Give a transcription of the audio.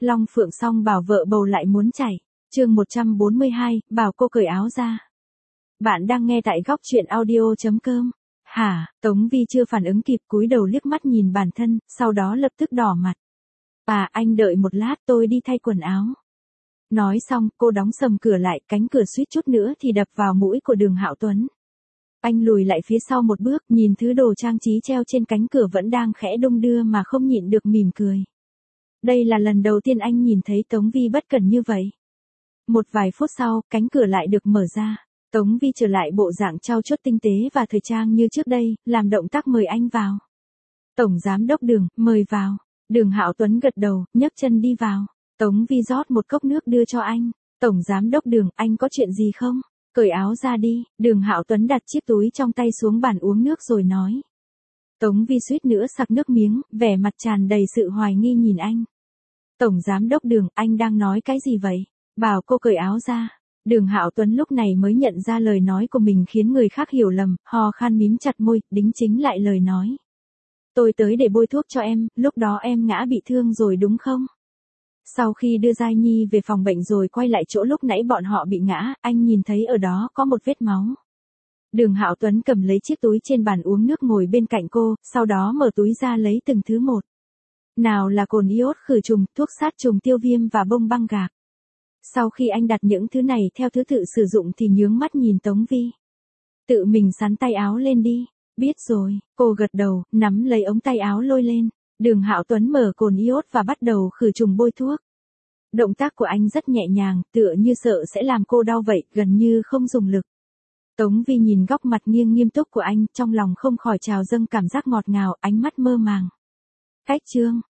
Long Phượng Song bảo vợ bầu lại muốn chảy. Chương 142, bảo cô cởi áo ra. Bạn đang nghe tại góc truyện audio.com. Hả? Tống Vi chưa phản ứng kịp, cúi đầu liếc mắt nhìn bản thân, sau đó lập tức đỏ mặt. Anh đợi một lát, tôi đi thay quần áo. Nói xong, cô đóng sầm cửa lại, cánh cửa suýt chút nữa thì đập vào mũi của Đường Hạo Tuấn. Anh lùi lại phía sau một bước, nhìn thứ đồ trang trí treo trên cánh cửa vẫn đang khẽ đung đưa mà không nhịn được mỉm cười. Đây là lần đầu tiên anh nhìn thấy Tống Vi bất cẩn như vậy. Một vài phút sau, cánh cửa lại được mở ra. Tống Vi trở lại bộ dạng trau chuốt tinh tế và thời trang như trước đây, làm động tác mời anh vào. Tổng giám đốc Đường, mời vào. Đường Hạo Tuấn gật đầu, nhấc chân đi vào. Tống Vi rót một cốc nước đưa cho anh. Tổng giám đốc Đường, anh có chuyện gì không? Cởi áo ra đi. Đường Hạo Tuấn đặt chiếc túi trong tay xuống bàn uống nước rồi nói. Tống Vi suýt nữa sặc nước miếng, vẻ mặt tràn đầy sự hoài nghi nhìn anh. Tổng giám đốc Đường, anh đang nói cái gì vậy? Bảo cô cởi áo ra. Đường Hạo Tuấn lúc này mới nhận ra lời nói của mình khiến người khác hiểu lầm, ho khan mím chặt môi, đính chính lại lời nói. Tôi tới để bôi thuốc cho em, lúc đó em ngã bị thương rồi đúng không? Sau khi đưa Giai Nhi về phòng bệnh rồi quay lại chỗ lúc nãy bọn họ bị ngã, anh nhìn thấy ở đó có một vết máu. Đường Hạo Tuấn cầm lấy chiếc túi trên bàn uống nước ngồi bên cạnh cô, sau đó mở túi ra lấy từng thứ một. Nào là cồn iốt khử trùng, thuốc sát trùng tiêu viêm và bông băng gạc. Sau khi anh đặt những thứ này theo thứ tự sử dụng thì nhướng mắt nhìn Tống Vi. Tự mình xắn tay áo lên đi. Biết rồi, cô gật đầu, nắm lấy ống tay áo lôi lên. Đường Hạo Tuấn mở cồn iốt và bắt đầu khử trùng bôi thuốc. Động tác của anh rất nhẹ nhàng, tựa như sợ sẽ làm cô đau vậy, gần như không dùng lực. Tống Vi nhìn góc mặt nghiêng nghiêm túc của anh, trong lòng không khỏi trào dâng cảm giác ngọt ngào, ánh mắt mơ màng. Cách chương